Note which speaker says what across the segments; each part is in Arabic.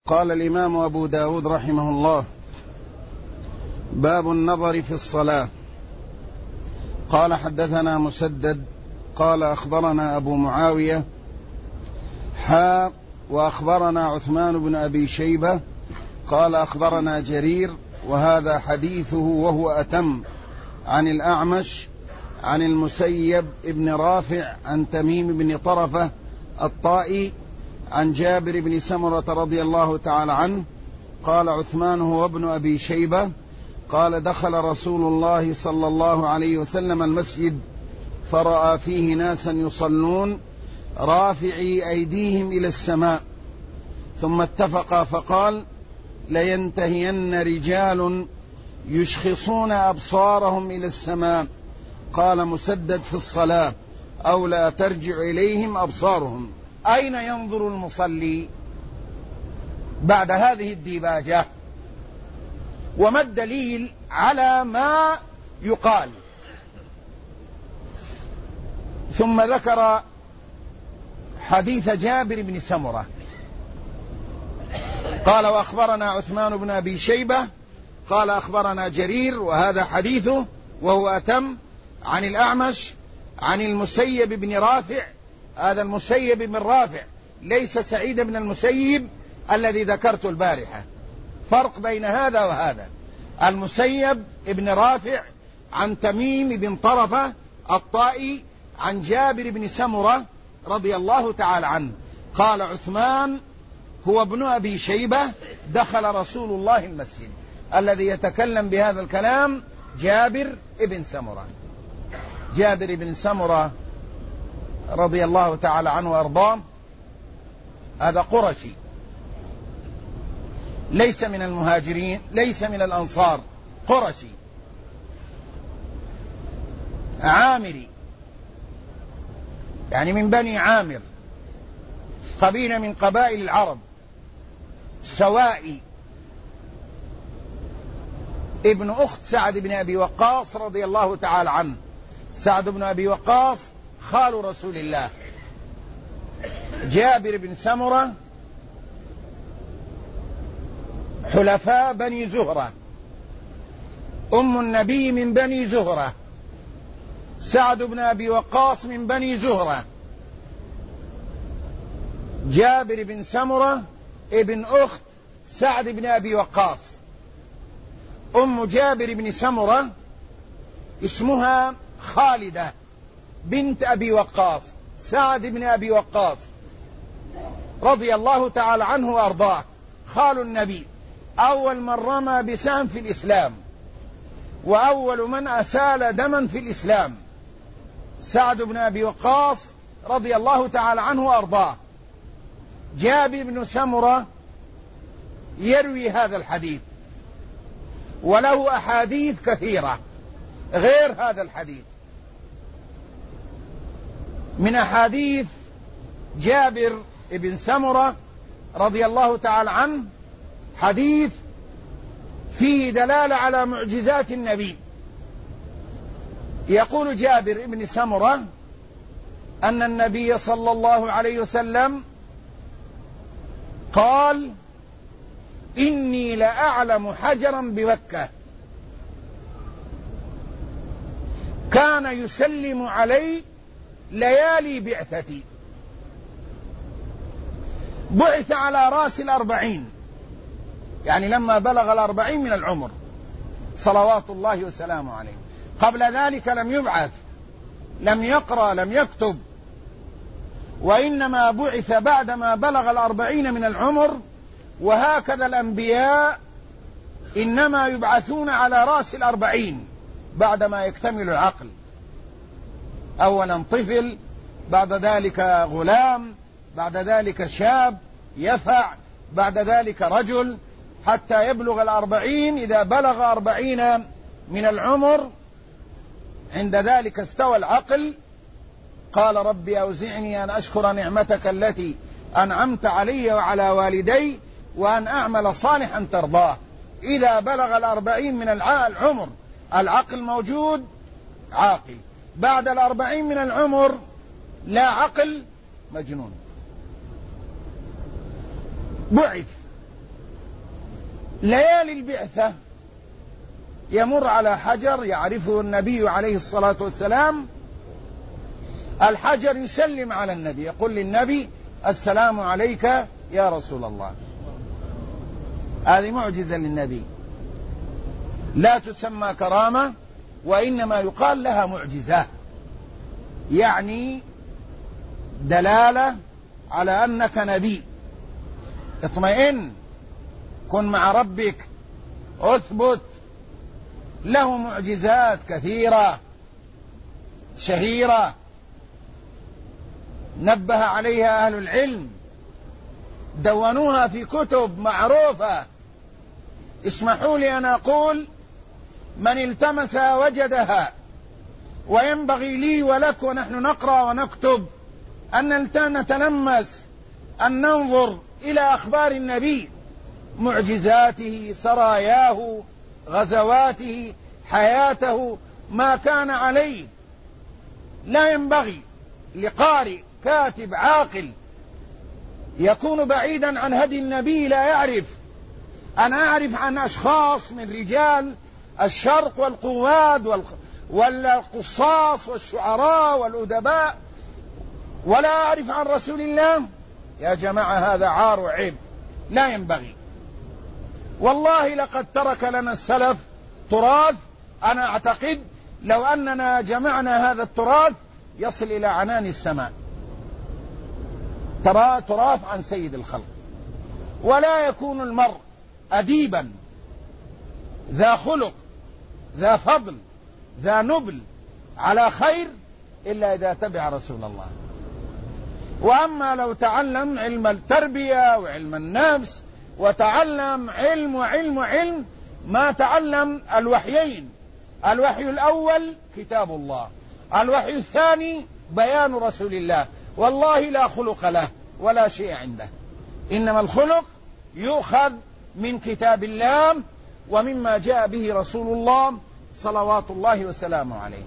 Speaker 1: قال الإمام أبو داود رحمه الله: باب النظر في الصلاة. قال: حدثنا مسدد قال أخبرنا أبو معاوية وأخبرنا عثمان بن أبي شيبة قال أخبرنا جرير وهذا حديثه وهو أتم عن الأعمش عن المسيب بن رافع عن تميم بن طرفة الطائي عن جابر بن سمرة رضي الله تعالى عنه قال عثمان هو ابن أبي شيبة قال: دخل رسول الله صلى الله عليه وسلم المسجد فرأى فيه ناسا يصلون رافعي أيديهم إلى السماء، ثم اتفقا فقال: لينتهين رجال يشخصون أبصارهم إلى السماء. قال مسدد: في الصلاة، أو لا ترجع إليهم أبصارهم. أين ينظر المصلي بعد هذه الديباجة؟ وما الدليل على ما يقال؟ ثم ذكر حديث جابر بن سمرة قال: وأخبرنا عثمان بن أبي شيبة قال أخبرنا جرير وهذا حديثه وهو أتم عن الأعمش عن المسيب بن رافع. هذا المسيب بن رافع ليس سعيد بن المسيب الذي ذكرت البارحة، فرق بين هذا وهذا. المسيب بن رافع عن تميم بن طرفة الطائي عن جابر بن سمرة رضي الله تعالى عنه قال: عثمان هو ابن أبي شيبة دخل رسول الله المسجد. الذي يتكلم بهذا الكلام جابر بن سمرة. جابر بن سمرة رضي الله تعالى عنه وأرضاه هذا قرشي، ليس من المهاجرين، ليس من الأنصار، قرشي عامري، يعني من بني عامر، قبيلة من قبائل العرب، سوائي، ابن أخت سعد بن أبي وقاص رضي الله تعالى عنه. سعد بن أبي وقاص خال رسول الله. جابر بن سمرة حلفاء بني زهرة، أم النبي من بني زهرة، سعد بن أبي وقاص من بني زهرة. جابر بن سمرة ابن أخت سعد بن أبي وقاص. أم جابر بن سمرة اسمها خالدة بنت أبي وقاص، سعد بن أبي وقاص رضي الله تعالى عنه وأرضاه، خال النبي، أول من رمى بسهم في الإسلام وأول من أسال دما في الإسلام، سعد بن أبي وقاص رضي الله تعالى عنه وأرضاه. جابر بن سمرة يروي هذا الحديث وله أحاديث كثيرة غير هذا الحديث. من أحاديث جابر بن سمرة رضي الله تعالى عنه حديث فيه دلالة على معجزات النبي. يقول جابر بن سمرة أن النبي صلى الله عليه وسلم قال: إني لأعلم حجرا بمكة كان يسلم علي ليالي بعثتي. بعث على رأس 40، يعني لما بلغ 40 من العمر صلوات الله وسلامه عليه. قبل ذلك لم يبعث، لم يقرأ، لم يكتب، وإنما بعث بعدما بلغ 40 من العمر. وهكذا الأنبياء إنما يبعثون على رأس 40 بعدما يكتمل العقل. أولا طفل، بعد ذلك غلام، بعد ذلك شاب يفع، بعد ذلك رجل، حتى يبلغ 40. إذا بلغ 40 من العمر عند ذلك استوى العقل. قال: ربي أوزعني أن أشكر نعمتك التي أنعمت علي وعلى والدي وأن أعمل صالحا ترضاه. إذا بلغ 40 من العمر العقل موجود، عاقل. بعد 40 من العمر لا عقل، مجنون. بعث ليالي البعثة يمر على حجر يعرفه النبي عليه الصلاة والسلام، الحجر يسلم على النبي، يقول للنبي: السلام عليك يا رسول الله. هذه معجزة للنبي، لا تسمى كرامة، وإنما يقال لها معجزة، يعني دلالة على أنك نبي. اطمئن، كن مع ربك، اثبت. له معجزات كثيرة شهيرة نبه عليها أهل العلم، دونوها في كتب معروفة. اسمحوا لي أن أقول: من التمس وجدها. وينبغي لي ولك ونحن نقرأ ونكتب أن نتلمس، أن ننظر إلى أخبار النبي، معجزاته، سراياه، غزواته، حياته، ما كان عليه. لا ينبغي لقارئ كاتب عاقل يكون بعيدا عن هدي النبي لا يعرف. أنا أعرف عن أشخاص من رجال الشرق والقواد والقصاص والشعراء والأدباء، ولا أعرف عن رسول الله. يا جماعة، هذا عار وعيب، لا ينبغي. والله لقد ترك لنا السلف تراث، أنا أعتقد لو أننا جمعنا هذا التراث يصل إلى عنان السماء. ترى تراث عن سيد الخلق. ولا يكون المرء أديبا ذا خلق ذا فضل ذا نبل على خير إلا إذا تبع رسول الله. وأما لو تعلم علم التربية وعلم النفس وتعلم علم وعلم وعلم، ما تعلم الوحيين: الوحي الأول كتاب الله، الوحي الثاني بيان رسول الله. والله لا خلق له ولا شيء عنده، إنما الخلق يؤخذ من كتاب الله ومما جاء به رسول الله صلوات الله وسلامه عليه.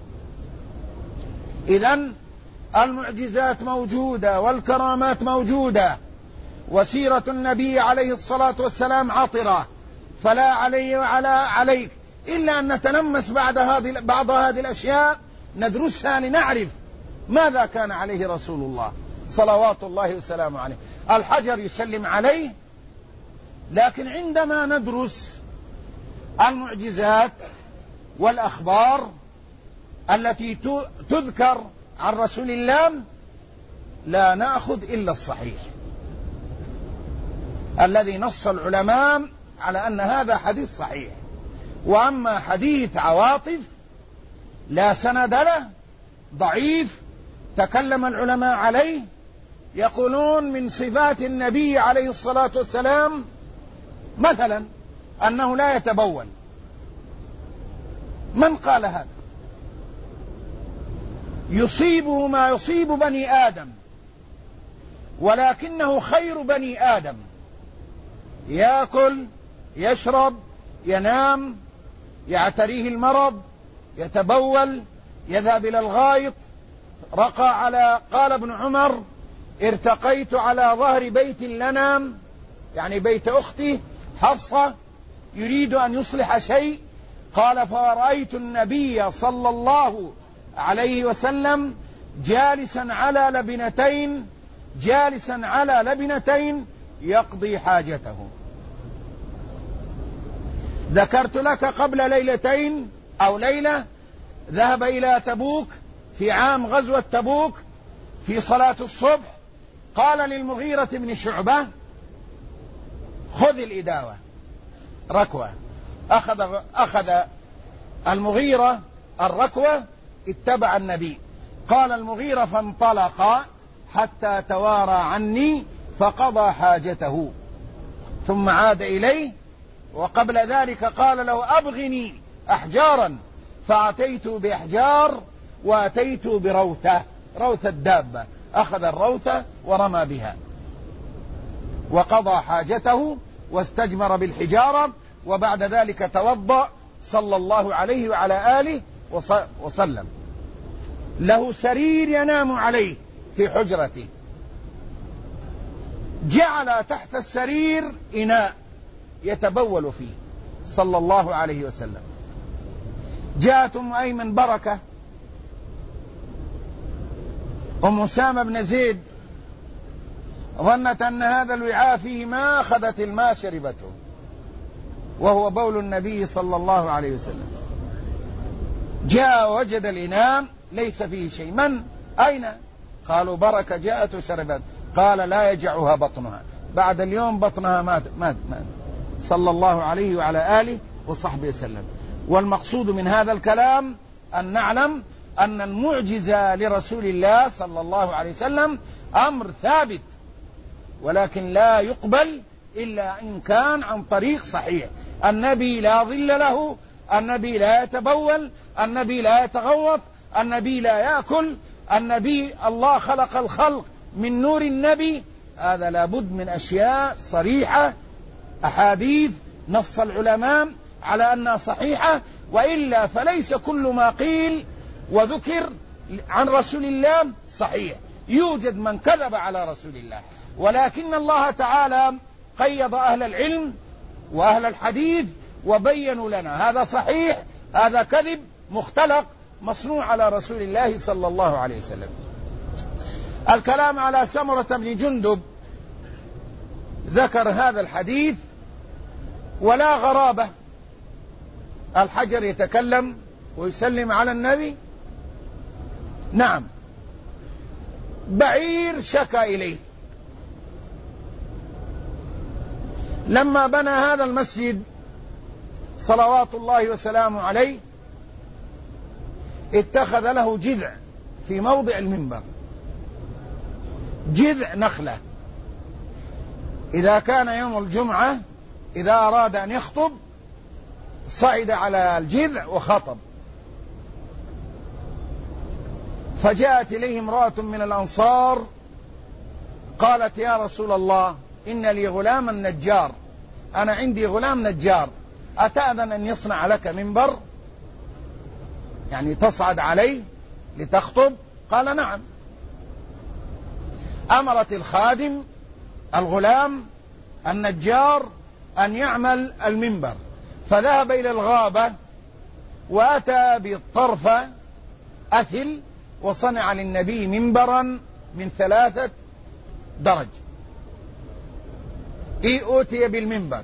Speaker 1: إذن المعجزات موجودة والكرامات موجودة، وسيرة النبي عليه الصلاة والسلام عطرة، فلا علي وعلى عليك إلا أن نتلمس بعض هذه الأشياء، ندرسها لنعرف ماذا كان عليه رسول الله صلوات الله وسلامه عليه. الحجر يسلم عليه، لكن عندما ندرس المعجزات والأخبار التي تذكر عن رسول الله لا نأخذ إلا الصحيح الذي نص العلماء على أن هذا حديث صحيح. وأما حديث عواطف لا سند له، ضعيف، تكلم العلماء عليه، يقولون من صفات النبي عليه الصلاة والسلام مثلا أنه لا يتبول. من قال هذا؟ يصيبه ما يصيب بني آدم، ولكنه خير بني آدم، يأكل، يشرب، ينام، يعتريه المرض، يتبول، يذهب إلى الغائط. قال ابن عمر: ارتقيت على ظهر بيت لنا، يعني بيت أختي حفصة، يريد أن يصلح شيء. قال: فرأيت النبي صلى الله عليه وسلم جالسا على لبنتين يقضي حاجته. ذكرت لك قبل ليلتين أو ليلة ذهب إلى تبوك في عام غزوة تبوك في صلاة الصبح، قال للمغيرة بن شعبة: خذ الإداوة، ركوة. أخذ المغيرة الركوة، اتبع النبي. قال المغيرة: فانطلق حتى توارى عني فقضى حاجته، ثم عاد إليه. وقبل ذلك قال له: أبغني أحجارا، فأتيت بأحجار وأتيت بروثة، روث الدابة، أخذ الروثة ورمى بها وقضى حاجته واستجمر بالحجارة. وبعد ذلك توضأ صلى الله عليه وعلى آله وسلم. له سرير ينام عليه في حجرته، جعل تحت السرير إناء يتبول فيه صلى الله عليه وسلم. جاءت أم أيمن بركة أم أسامة بن زيد، ظنت أن هذا الوعاء فيه ما أخذت الماء شربته، وهو بول النبي صلى الله عليه وسلم. جاء وجد الإناء ليس فيه شيء. من أين؟ قالوا بركة جاءت وشربت. قال لا يجعها بطنها، بعد اليوم بطنها مات صلى الله عليه وعلى آله وصحبه وسلم. والمقصود من هذا الكلام أن نعلم أن المعجزة لرسول الله صلى الله عليه وسلم أمر ثابت، ولكن لا يقبل إلا إن كان عن طريق صحيح. النبي لا ظل له، النبي لا يتبول، النبي لا يتغوط، النبي لا يأكل، النبي الله خلق الخلق من نور النبي. هذا لابد من أشياء صريحة، أحاديث نص العلماء على أنها صحيحة، وإلا فليس كل ما قيل وذكر عن رسول الله صحيح. يوجد من كذب على رسول الله، ولكن الله تعالى قيض أهل العلم وأهل الحديث وبينوا لنا هذا صحيح، هذا كذب مختلق مصنوع على رسول الله صلى الله عليه وسلم. الكلام على سمرة بن جندب ذكر هذا الحديث ولا غرابة. الحجر يتكلم ويسلم على النبي؟ نعم. بعير شكى إليه لما بنى هذا المسجد صلوات الله وسلامه عليه، اتخذ له جذع في موضع المنبر، جذع نخلة. إذا كان يوم الجمعة إذا أراد أن يخطب صعد على الجذع وخطب. فجاءت إليه امرأة من الأنصار قالت يا رسول الله إن لي غلاما نجار، أنا عندي غلام نجار، أتأذن أن يصنع لك منبر، يعني تصعد عليه لتخطب؟ قال نعم. أمرت الخادم الغلام النجار أن يعمل المنبر، فذهب إلى الغابة وأتى بالطرفة أثل وصنع للنبي منبرا من 3 درج. أوتي بالمنبر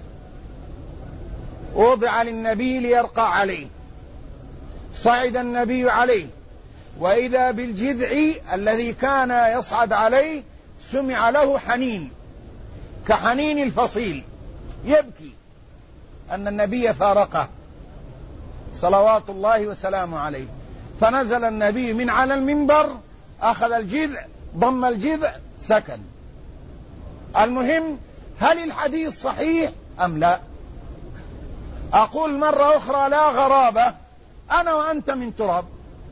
Speaker 1: وضع للنبي ليرقى عليه، صعد النبي عليه، وإذا بالجذع الذي كان يصعد عليه سمع له حنين كحنين الفصيل، يبكي أن النبي فارقه صلوات الله وسلامه عليه. فنزل النبي من على المنبر، أخذ الجذع، ضم الجذع، سكن. المهم، هل الحديث صحيح أم لا؟ أقول مرة أخرى لا غرابة، أنا وأنت من تراب.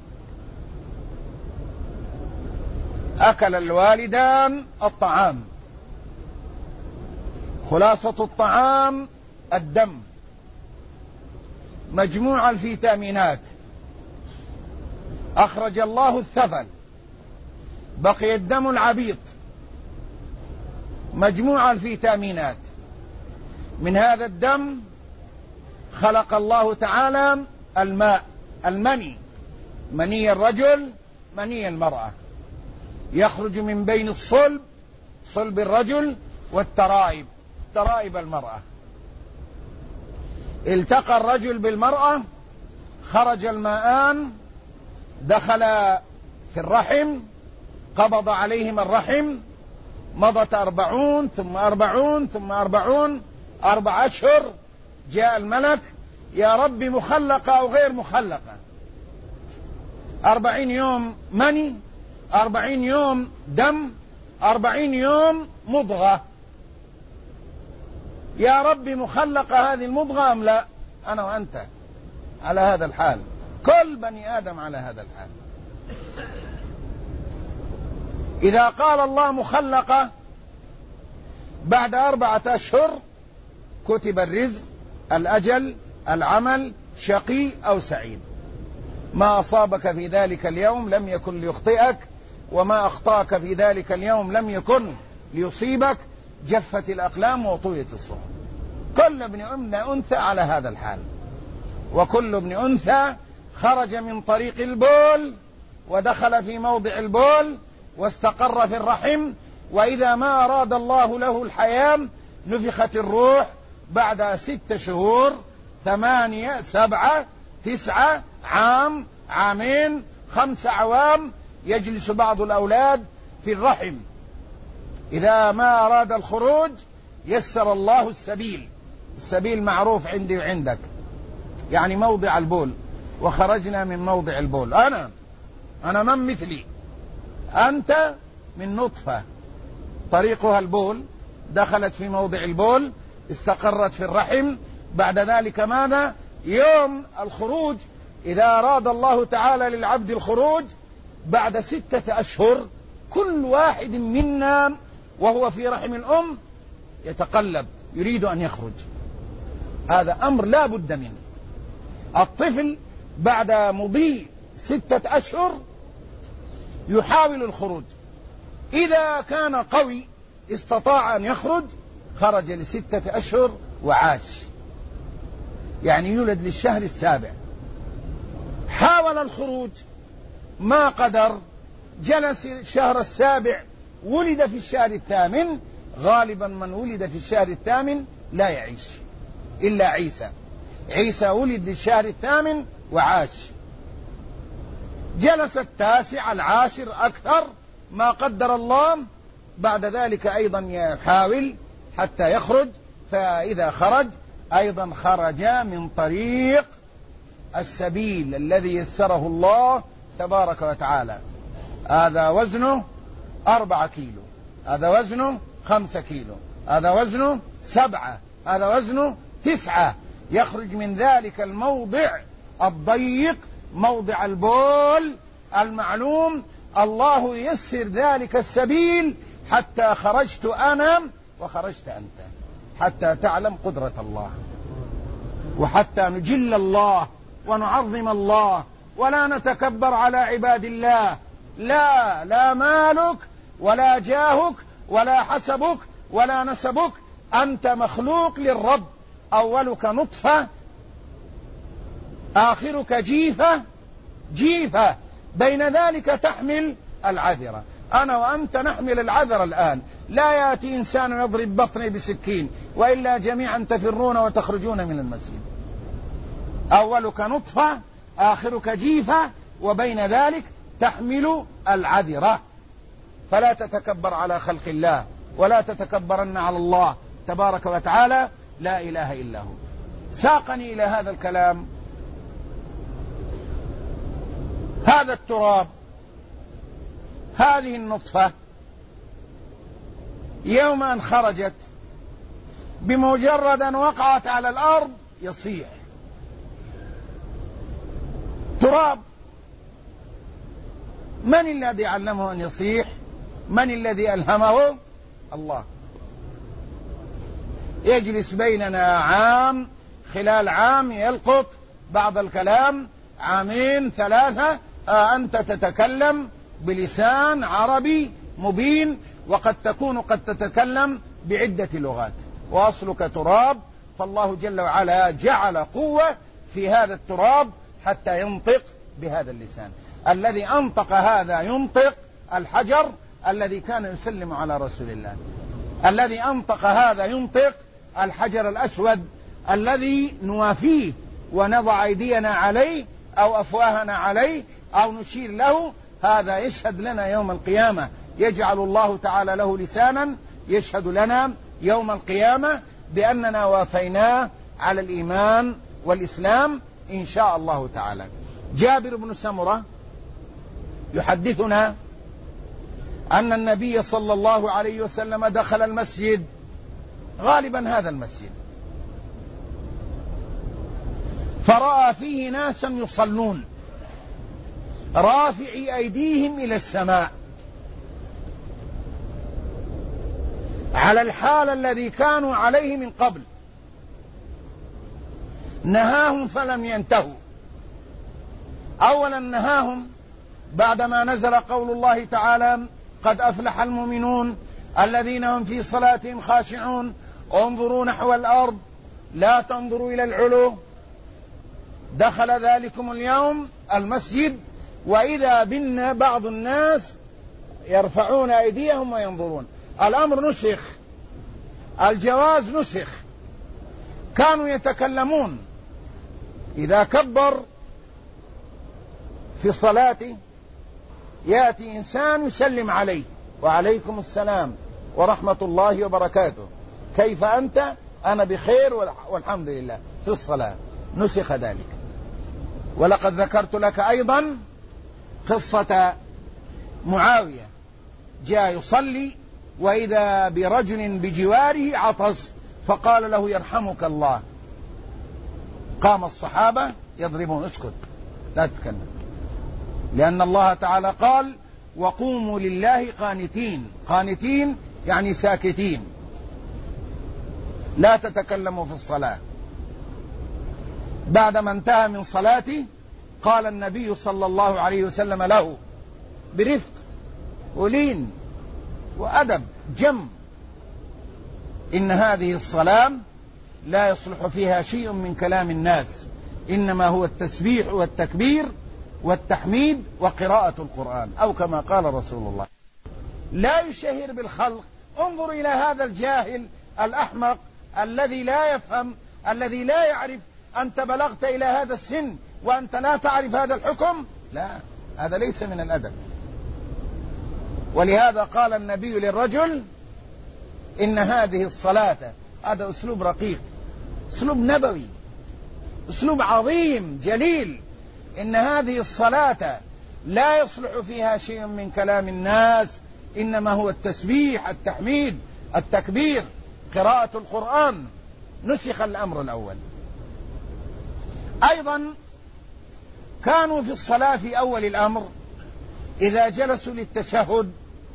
Speaker 1: أكل الوالدان الطعام، خلاصة الطعام الدم، مجموع الفيتامينات، أخرج الله الثفل، بقي الدم العبيط، مجموع الفيتامينات. من هذا الدم خلق الله تعالى الماء، المني، مني الرجل، مني المرأة، يخرج من بين الصلب، صلب الرجل، والترائب، ترائب المرأة. التقى الرجل بالمرأة، خرج الماءان، دخل في الرحم، قبض عليهم الرحم، مضت 40 ثم 40 ثم 40، 4 أشهر، جاء الملك يا رب مخلقة أو غير مخلقة، 40 يوم مني، 40 يوم دم، 40 يوم مضغة، يا رب مخلقة هذه المضغة أم لا؟ أنا وأنت على هذا الحال، كل بني آدم على هذا الحال. إذا قال الله مخلقة بعد 4 أشهر كتب الرزق، الأجل، العمل، شقي أو سعيد. ما أصابك في ذلك اليوم لم يكن ليخطئك، وما أخطأك في ذلك اليوم لم يكن ليصيبك. جفت الأقلام وطويت الصحف، كل ابن أنثى على هذا الحال. وكل ابن أنثى خرج من طريق البول ودخل في موضع البول واستقر في الرحم، وإذا ما أراد الله له الحياة نفخت الروح بعد 6 شهور 8 7 9 عام 2 5 أعوام. يجلس بعض الأولاد في الرحم، إذا ما أراد الخروج يسر الله السبيل. السبيل معروف عندي وعندك، يعني موضع البول، وخرجنا من موضع البول. أنا من مثلي؟ أنت من نطفة طريقها البول، دخلت في موضع البول، استقرت في الرحم، بعد ذلك ماذا؟ يوم الخروج، إذا أراد الله تعالى للعبد الخروج بعد 6 أشهر، كل واحد منا وهو في رحم الأم يتقلب يريد أن يخرج. هذا أمر لا بد منه. الطفل بعد مضي 6 أشهر يحاول الخروج، إذا كان قوي استطاع أن يخرج، خرج ل6 أشهر وعاش، يعني يولد للشهر السابع. حاول الخروج ما قدر، جلس الشهر السابع، ولد في الشهر الثامن. غالبا من ولد في الشهر الثامن لا يعيش إلا عيسى. عيسى ولد للشهر الثامن وعاش. جلس 9 10 أكثر ما قدر الله، بعد ذلك أيضا يحاول حتى يخرج، فإذا خرج أيضا خرج من طريق السبيل الذي يسره الله تبارك وتعالى. هذا وزنه 4 كيلو، هذا وزنه 5 كيلو، هذا وزنه 7، هذا وزنه 9. يخرج من ذلك الموضع الضيق، موضع البول المعلوم. الله ييسر ذلك السبيل حتى خرجت أنا وخرجت أنت، حتى تعلم قدرة الله، وحتى نجل الله ونعظم الله، ولا نتكبر على عباد الله. لا مالك ولا جاهك ولا حسبك ولا نسبك، أنت مخلوق للرب. أولك نطفة، آخرك جيفة، بين ذلك تحمل العذرة. أنا وأنت نحمل العذرة الآن. لا يأتي إنسان يضرب بطني بسكين، وإلا جميعا تفرون وتخرجون من المسجد. أولك نطفة، آخرك جيفة، وبين ذلك تحمل العذرة. فلا تتكبر على خلق الله، ولا تتكبرن على الله تبارك وتعالى، لا إله إلا هو. ساقني إلى هذا الكلام هذا التراب، هذه النطفة، يوم أن خرجت بمجرد أن وقعت على الأرض يصيح تراب. من الذي علمه أن يصيح؟ من الذي ألهمه؟ الله. يجلس بيننا عام، خلال عام يلقط بعض الكلام، 2 3 أنت تتكلم بلسان عربي مبين، وقد تكون قد تتكلم بعدة لغات، وأصلك تراب. فالله جل وعلا جعل قوة في هذا التراب حتى ينطق بهذا اللسان. الذي أنطق هذا ينطق الحجر الذي كان يسلم على رسول الله، الذي أنطق هذا ينطق الحجر الأسود الذي نوافيه ونضع أيدينا عليه أو أفواهنا عليه أو نشير له. هذا يشهد لنا يوم القيامة، يجعل الله تعالى له لسانا يشهد لنا يوم القيامة بأننا وافيناه على الإيمان والإسلام إن شاء الله تعالى. جابر بن سمرة يحدثنا أن النبي صلى الله عليه وسلم دخل المسجد، غالبا هذا المسجد، فرأى فيه ناسا يصلون رافعي أيديهم إلى السماء، على الحال الذي كانوا عليه من قبل. نهاهم فلم ينتهوا. أولا نهاهم بعدما نزل قول الله تعالى: قد أفلح المؤمنون الذين هم في صلاتهم خاشعون، انظروا نحو الأرض لا تنظروا إلى العلو، دخل ذلكم اليوم المسجد وإذا بنا بعض الناس يرفعون أيديهم وينظرون. الأمر نسخ، الجواز نسخ. كانوا يتكلمون إذا كبر في الصلاة يأتي إنسان يسلم عليه: وعليكم السلام ورحمة الله وبركاته، كيف أنت؟ أنا بخير والحمد لله، في الصلاة. نسخ ذلك. ولقد ذكرت لك أيضا قصة معاوية، جاء يصلي وإذا برجل بجواره عطس فقال له: يرحمك الله. قام الصحابة يضربون: اسكت لا تتكلم، لأن الله تعالى قال: وقوموا لله قانتين. قانتين يعني ساكتين، لا تتكلموا في الصلاة. بعدما انتهى من صلاته قال النبي صلى الله عليه وسلم له برفق ولين وأدب جم: إن هذه الصلاة لا يصلح فيها شيء من كلام الناس، إنما هو التسبيح والتكبير والتحميد وقراءة القرآن، أو كما قال رسول الله. لا يشهر بالخلق. انظر إلى هذا الجاهل الأحمق الذي لا يفهم، الذي لا يعرف. أنت بلغت إلى هذا السن وأنت لا تعرف هذا الحكم؟ لا، هذا ليس من الأدب. ولهذا قال النبي للرجل: إن هذه الصلاة، هذا أسلوب رقيق، أسلوب نبوي، أسلوب عظيم جليل. إن هذه الصلاة لا يصلح فيها شيء من كلام الناس، إنما هو التسبيح، التحميد، التكبير، قراءة القرآن. نسخ الأمر الأول. أيضا كانوا في الصلاة في أول الأمر إذا جلسوا للتشهد: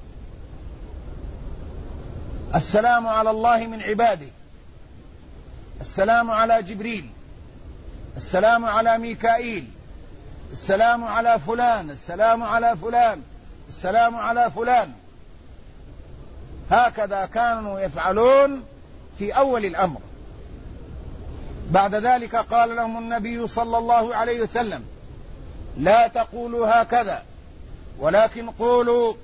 Speaker 1: السلام على الله من عباده، السلام على جبريل، السلام على ميكائيل، السلام على فلان، السلام على فلان، السلام على فلان. هكذا كانوا يفعلون في أول الأمر. بعد ذلك قال لهم النبي صلى الله عليه وسلم: لا تقولوا هكذا، ولكن قولوا: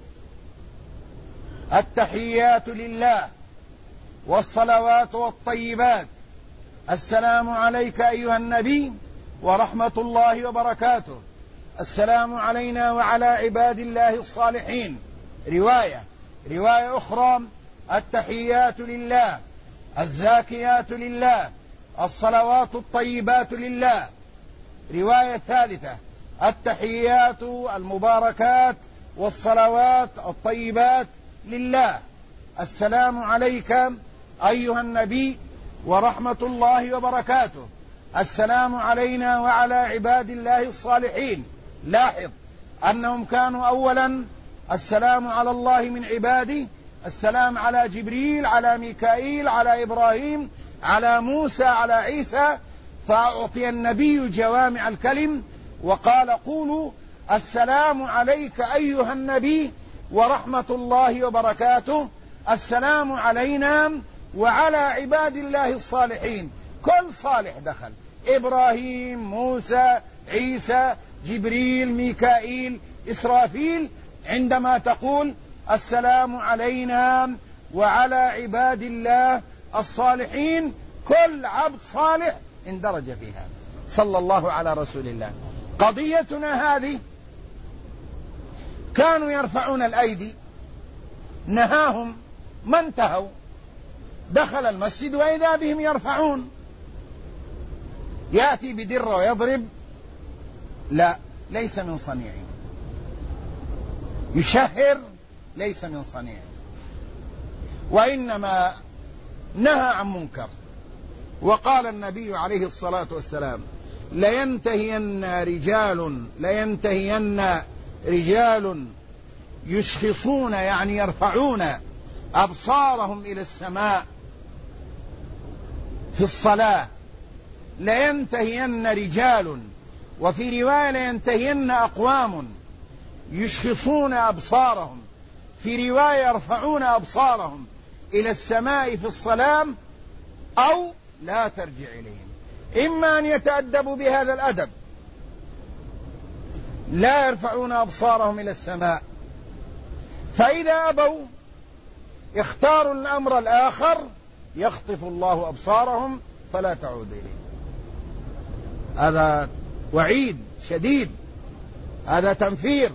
Speaker 1: التحيات لله والصلوات والطيبات، السلام عليك أيها النبي ورحمة الله وبركاته، السلام علينا وعلى عباد الله الصالحين. رواية أخرى: التحيات لله، الزاكيات لله، الصلوات الطيبات لله. رواية ثالثة: التحيات المباركات والصلوات الطيبات لله، السلام عليك أيها النبي ورحمة الله وبركاته، السلام علينا وعلى عباد الله الصالحين. لاحظ أنهم كانوا أولا السلام على الله من عباده، السلام على جبريل، على ميكائيل، على إبراهيم، على موسى، على عيسى. فأعطي النبي جوامع الكلم وقال: قولوا السلام عليك أيها النبي ورحمة الله وبركاته، السلام علينا وعلى عباد الله الصالحين. كل صالح دخل: إبراهيم، موسى، عيسى، جبريل، ميكائيل، إسرافيل. عندما تقول السلام علينا وعلى عباد الله الصالحين، كل عبد صالح اندرج فيها. صلى الله على رسول الله. قضيتنا هذه كانوا يرفعون الأيدي، نهاهم ما انتهوا، دخل المسجد وإذا بهم يرفعون. يأتي بدرة ويضرب، لا، ليس من صنيعه. يشهر، ليس من صنيعه، وإنما نهى عن منكر. وقال النبي عليه الصلاة والسلام: لينتهين رجال يشخصون، يعني يرفعون أبصارهم إلى السماء في الصلاة. لينتهين رجال، وفي رواية لينتهين أقوام يشخصون أبصارهم، في رواية يرفعون أبصارهم إلى السماء في الصلاة، أو لا ترجع إليهم، إما أن يتأدبوا بهذا الأدب، لا يرفعون أبصارهم إلى السماء، فإذا أبوا اختاروا الأمر الآخر يخطف الله أبصارهم فلا تعود إليه. هذا وعيد شديد، هذا تنفير،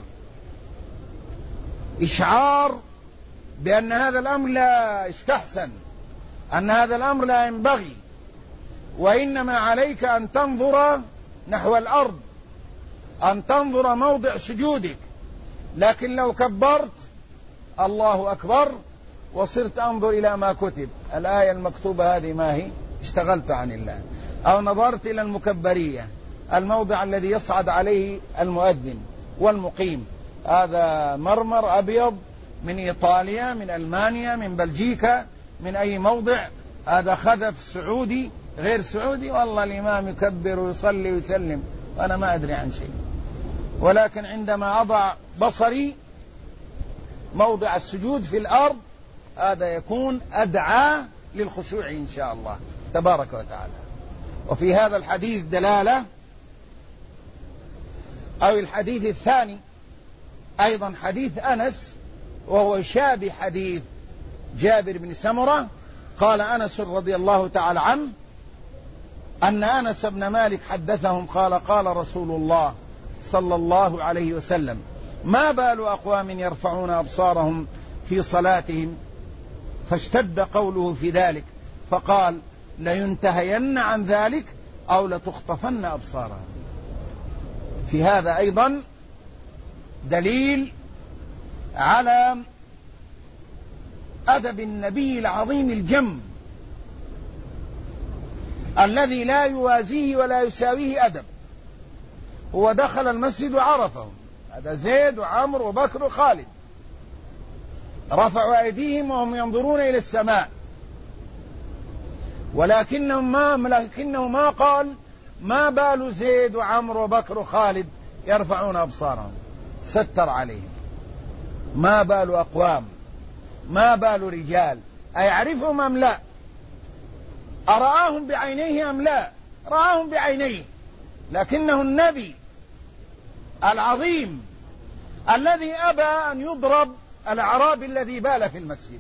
Speaker 1: إشعار بأن هذا الأمر لا يستحسن، أن هذا الأمر لا ينبغي، وإنما عليك أن تنظر نحو الأرض، أن تنظر موضع سجودك. لكن لو كبرت الله أكبر وصرت أنظر إلى ما كتب، الآية المكتوبة هذه ما هي، اشتغلت عن الله، أو نظرت إلى المكبرية، الموضع الذي يصعد عليه المؤذن والمقيم، هذا مرمر أبيض من إيطاليا، من ألمانيا، من بلجيكا، من أي موضع، هذا خذف سعودي غير سعودي، والله الإمام يكبر ويصلي ويسلم وأنا ما أدري عن شيء. ولكن عندما أضع بصري موضع السجود في الأرض، هذا يكون أدعى للخشوع إن شاء الله تبارك وتعالى. وفي هذا الحديث دلالة، أو الحديث الثاني أيضا حديث أنس، وهو يشابه حديث جابر بن سمرة. قال أنس رضي الله تعالى عنه أن أنس بن مالك حدثهم قال قال رسول الله صلى الله عليه وسلم: ما بال أقوام يرفعون أبصارهم في صلاتهم، فاشتد قوله في ذلك، فقال: لينتهين عن ذلك أو لتخطفن أبصارهم. في هذا أيضا دليل على أدب النبي العظيم الجم الذي لا يوازيه ولا يساويه أدب. هو دخل المسجد وعرفهم، هذا زيد وعمر وبكر وخالد، رفعوا أيديهم وهم ينظرون إلى السماء، ولكنه ما قال ما بال زيد وعمر وبكر وخالد يرفعون أبصارهم، ستر عليهم. ما بال أقوام، ما بال رجال، أيعرفهم أم لا؟ أرآهم بعينيه أم لا؟ رآهم بعينيه، لكنه النبي العظيم الذي أبى أن يضرب الأعرابي الذي بال في المسجد.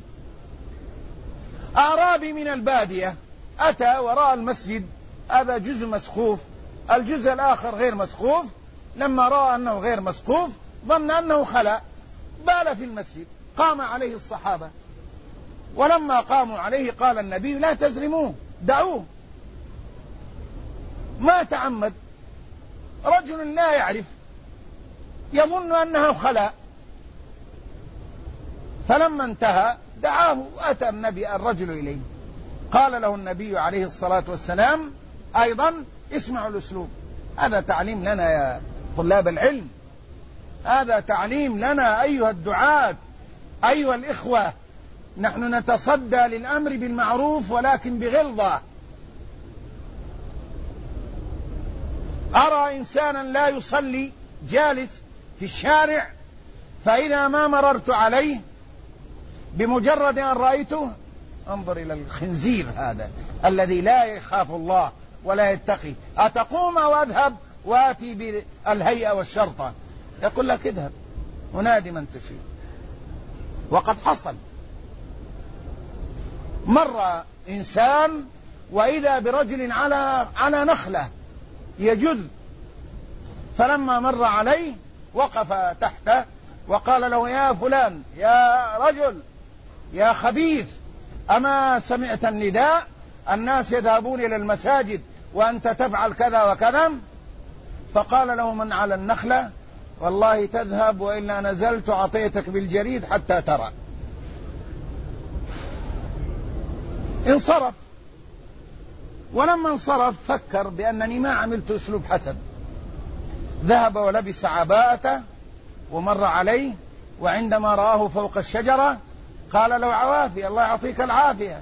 Speaker 1: أعرابي من البادية أتى وراء المسجد، هذا جزء مسقوف، الجزء الآخر غير مسقوف، لما رأى أنه غير مسقوف ظن أنه خلأ، بال في المسجد، قام عليه الصحابة، ولما قاموا عليه قال النبي: لا تزرموه، دعوه، ما تعمد، رجل لا يعرف، يظن أنه خلأ. فلما انتهى دعاه وأتى النبي الرجل إليه، قال له النبي عليه الصلاة والسلام أيضا: اسمعوا الأسلوب، هذا تعليم لنا يا طلاب العلم، هذا تعليم لنا أيها الدعاة، أيها الإخوة، نحن نتصدى للأمر بالمعروف ولكن بغلظة. أرى إنسانا لا يصلي جالس في الشارع، فإذا ما مررت عليه بمجرد أن رأيته انظر إلى الخنزير هذا الذي لا يخاف الله ولا يتقي، أتقوم وأذهب وآتي بالهيئة والشرطة، يقول لك اذهب ونادي من تشيء. وقد حصل، مر إنسان وإذا برجل على نخلة يجذ، فلما مر عليه وقف تحته وقال له: يا فلان، يا رجل، يا خبيث، أما سمعت النداء؟ الناس يذهبون إلى المساجد وأنت تفعل كذا وكذا. فقال له من على النخلة: والله تذهب وإلا نزلت أعطيتك بالجريد حتى ترى. انصرف، ولما انصرف فكر بأنني ما عملت أسلوب حسن، ذهب ولبس عباءته ومر عليه، وعندما رآه فوق الشجرة قال له: عوافي، الله يعطيك العافية،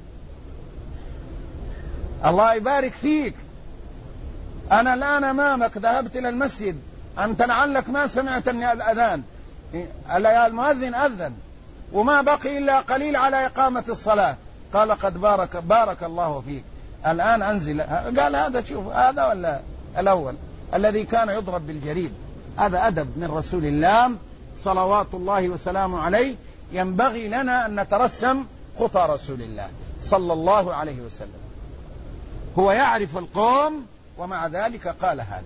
Speaker 1: الله يبارك فيك، أنا الآن أمامك، ذهبت إلى المسجد، أنت لعلك ما سمعت الأذان، المؤذن أذن وما بقي إلا قليل على إقامة الصلاة. قال: قد بارك الله فيك، الآن أنزل. قال هذا شوف هذا ولا الأول الذي كان يضرب بالجريد. هذا أدب من رسول الله صلوات الله وسلامه عليه. ينبغي لنا أن نترسم خطى رسول الله صلى الله عليه وسلم. هو يعرف القوم ومع ذلك قال هذا.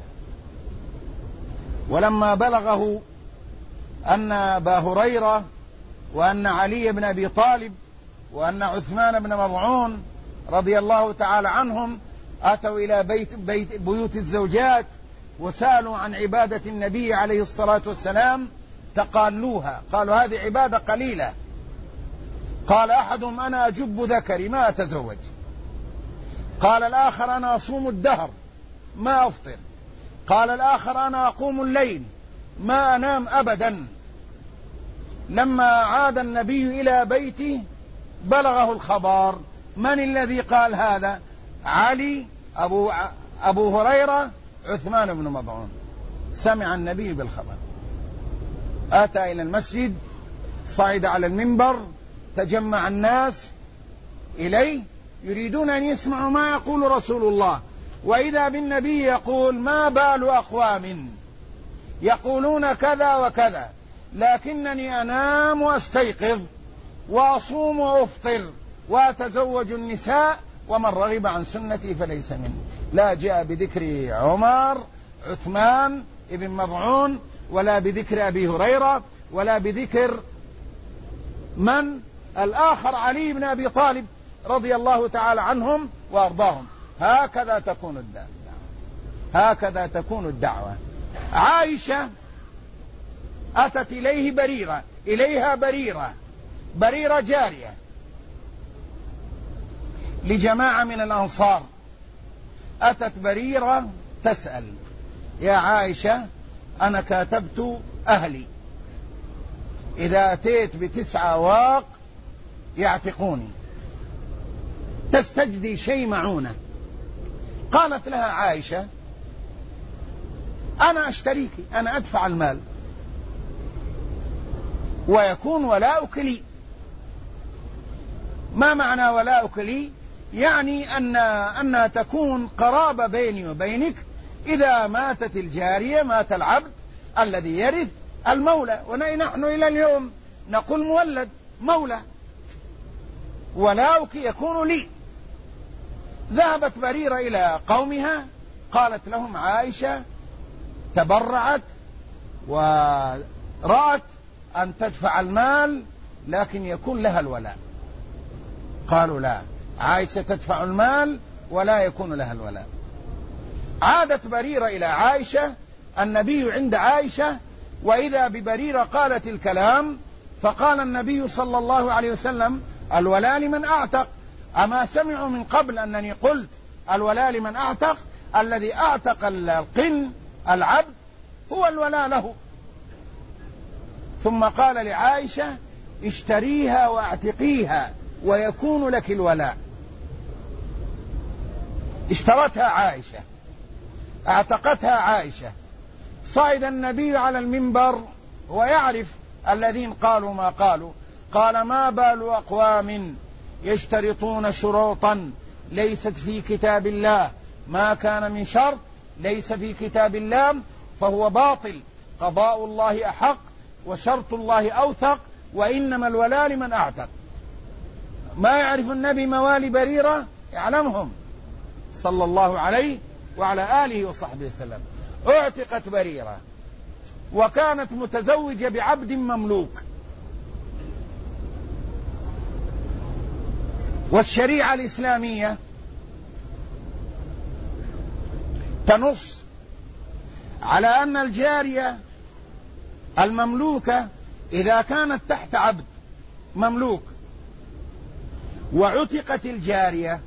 Speaker 1: ولما بلغه أن أبا هريرة وأن علي بن أبي طالب وأن عثمان بن مظعون رضي الله تعالى عنهم أتوا إلى بيوت الزوجات وسألوا عن عبادة النبي عليه الصلاة والسلام تقالوها، قالوا هذه عبادة قليلة. قال أحدهم أنا أجب ذكري ما أتزوج. قال الآخر أنا أصوم الدهر ما أفطر. قال الآخر أنا أقوم الليل ما أنام أبدا. لما عاد النبي إلى بيته بلغه الخبر. من الذي قال هذا؟ علي أبو هريرة عثمان بن مظعون. سمع النبي بالخبر، أتى إلى المسجد، صعد على المنبر، تجمع الناس إليه يريدون أن يسمعوا ما يقول رسول الله، وإذا بالنبي يقول ما بال أقوام يقولون كذا وكذا لكنني أنام وأستيقظ وأصوم وأفطر وأتزوج النساء ومن رغب عن سنتي فليس مني. لا جاء بذكر عمر عثمان ابن مظعون ولا بذكر أبي هريرة ولا بذكر من الآخر علي بن أبي طالب رضي الله تعالى عنهم وأرضاهم. هكذا تكون الدعوة. عائشة أتت إليها بريرة جارية لجماعة من الأنصار. أتت بريرة تسأل يا عائشة أنا كاتبت أهلي إذا أتيت ب9 أواق يعتقوني تستجدي شيء معونة. قالت لها عائشة أنا أشتريك، أنا أدفع المال ويكون ولاؤك لي. ما معنى ولاؤك لي؟ يعني أنها تكون قرابة بيني وبينك. إذا ماتت الجارية مات العبد الذي يرث المولى، ونحن إلى اليوم نقول مولد مولى. ولاؤك يكون لي. ذهبت بريرة إلى قومها قالت لهم عائشة تبرعت ورأت أن تدفع المال لكن يكون لها الولاء. قالوا لا، عائشة تدفع المال ولا يكون لها الولاء. عادت بريرة إلى عائشة، النبي عند عائشة، وإذا ببريرة قالت الكلام. فقال النبي صلى الله عليه وسلم الولاء لمن أعتق. أما سمعوا من قبل أنني قلت الولاء لمن أعتق؟ الذي أعتق القن العبد هو الولاء له. ثم قال لعائشة اشتريها واعتقيها ويكون لك الولاء. اشترتها عائشة، اعتقتها عائشة. صعد النبي على المنبر ويعرف الذين قالوا ما قالوا. قال ما بال أقوام يشترطون شروطا ليست في كتاب الله، ما كان من شرط ليس في كتاب الله فهو باطل. قضاء الله أحق وشرط الله أوثق، وإنما الولاء لمن أعتق. ما يعرف النبي موالي بريرة؟ يعلمهم صلى الله عليه وعلى آله وصحبه وسلم. اعتقت بريرة وكانت متزوجة بعبد مملوك. والشريعة الإسلامية تنص على أن الجارية المملوكة إذا كانت تحت عبد مملوك وعتقت الجارية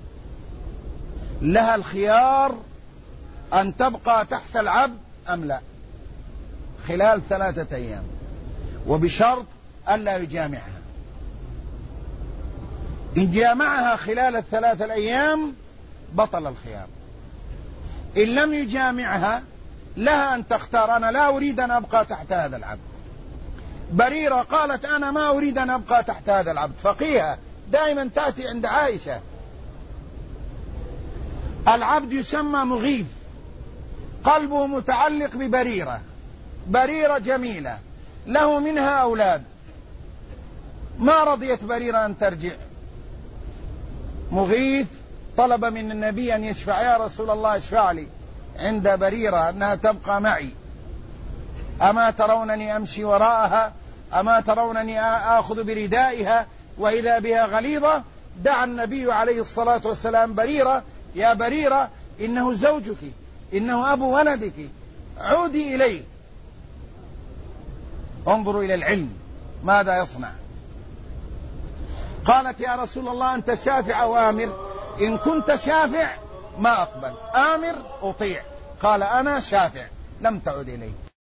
Speaker 1: لها الخيار أن تبقى تحت العبد أم لا خلال 3 أيام، وبشرط ألا يجامعها. إن جامعها خلال 3 أيام بطل الخيار. إن لم يجامعها لها أن تختار أنا لا أريد أن أبقى تحت هذا العبد. بريرة قالت أنا ما أريد أن أبقى تحت هذا العبد. فقيهة دائما تأتي عند عائشة العبد يسمى مغيث، قلبه متعلق ببريرة، بريرة جميلة له منها أولاد، ما رضيت بريرة أن ترجع. مغيث طلب من النبي أن يشفع: يا رسول الله اشفع لي عند بريرة أنها تبقى معي، أما ترونني أمشي وراءها، أما ترونني آخذ بردائها وإذا بها غليظة. دعا النبي عليه الصلاة والسلام بريرة: يا بريرة إنه زوجك، إنه أبو ولدك، عودي إليه. انظروا إلى العلم ماذا يصنع. قالت: يا رسول الله أنت شافع وآمر، إن كنت شافع ما أقبل، آمر أطيع. قال: أنا شافع. لم تعد إليه.